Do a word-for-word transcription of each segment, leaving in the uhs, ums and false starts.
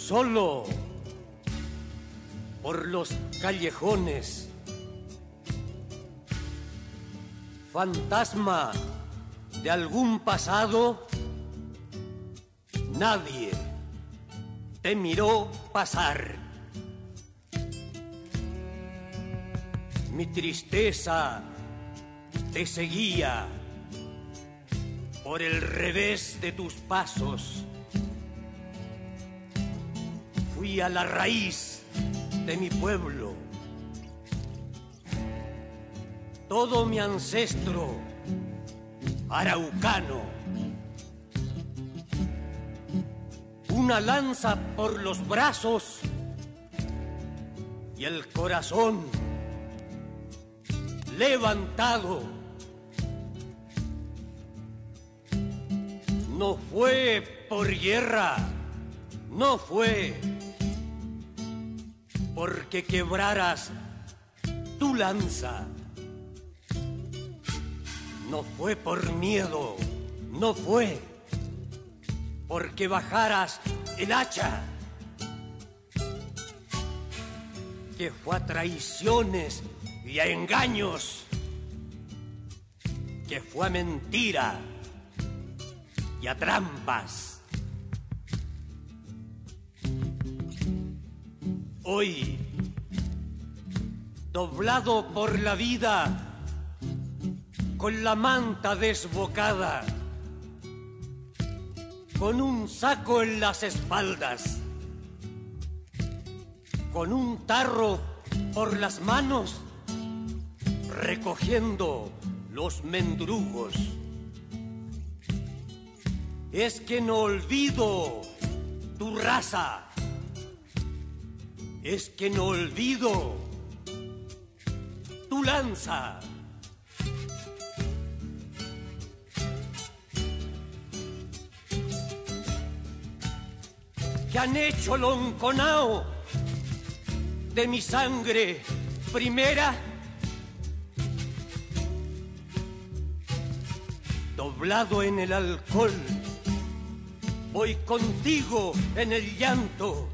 Solo por los callejones, fantasma de algún pasado, nadie te miró pasar. Mi tristeza te seguía por el revés de tus pasos. Fui a la raíz de mi pueblo. Todo mi ancestro araucano. Una lanza por los brazos y el corazón levantado. No fue por guerra, no fue porque quebraras tu lanza. No fue por miedo, no fue porque bajaras el hacha. Que fue a traiciones y a engaños. Que fue a mentira y a trampas. Hoy, doblado por la vida, con la manta desbocada, con un saco en las espaldas, con un tarro por las manos, recogiendo los mendrugos. Es que no olvido tu raza. Es que no olvido tu lanza. Que han hecho lonconao de mi sangre primera. Doblado en el alcohol, voy contigo en el llanto.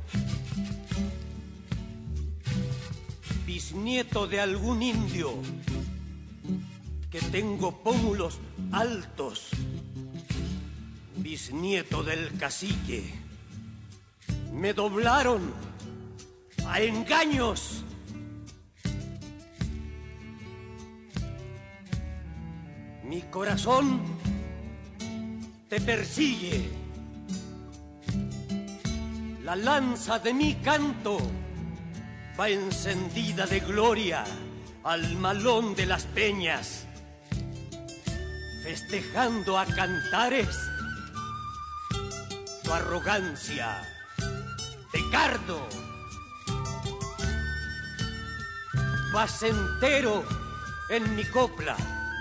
Bisnieto de algún indio, que tengo pómulos altos. Bisnieto del cacique. Me doblaron a engaños. Mi corazón te persigue. La lanza de mi canto va encendida de gloria al malón de las peñas, festejando a cantares tu arrogancia de cardo. Vas entero en mi copla.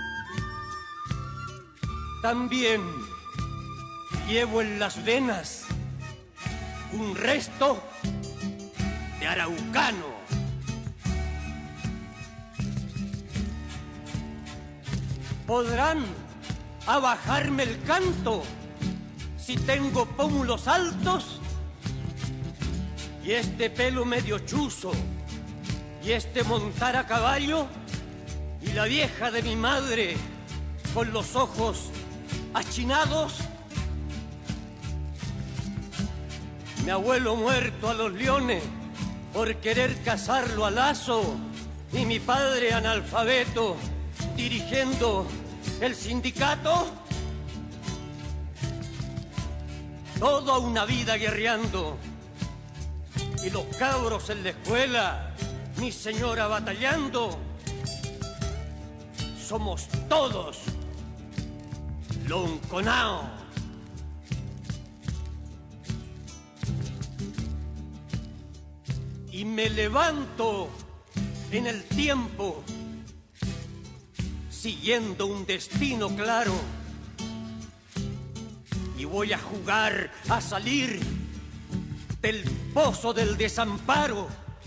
También llevo en las venas un resto de araucano. Podrán abajarme el canto si tengo pómulos altos y este pelo medio chuzo y este montar a caballo y la vieja de mi madre con los ojos achinados. Mi abuelo muerto a los leones por querer casarlo a lazo y mi padre analfabeto dirigiendo el sindicato. Toda una vida guerreando y los cabros en la escuela, mi señora batallando. Somos todos lonconao. Y me levanto en el tiempo, siguiendo un destino claro. Y voy a jugar a salir del pozo del desamparo.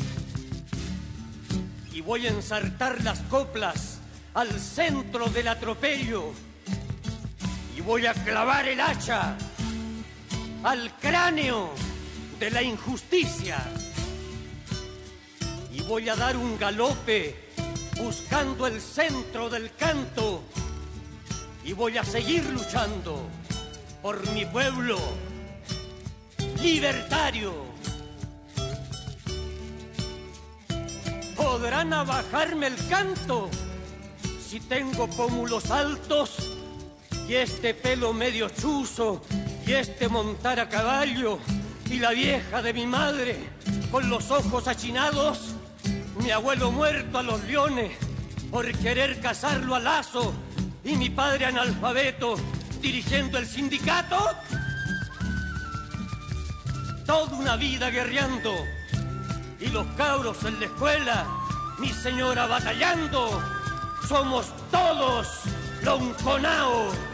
Y voy a ensartar las coplas al centro del atropello. Y voy a clavar el hacha al cráneo de la injusticia. Y voy a dar un galope buscando el centro del canto. Y voy a seguir luchando por mi pueblo libertario. Podrán abajarme el canto si tengo pómulos altos y este pelo medio chuzo y este montar a caballo y la vieja de mi madre con los ojos achinados, mi abuelo muerto a los leones por querer casarlo a lazo y mi padre analfabeto dirigiendo el sindicato. Toda una vida guerreando y los cabros en la escuela, mi señora batallando. Somos todos lonconaos.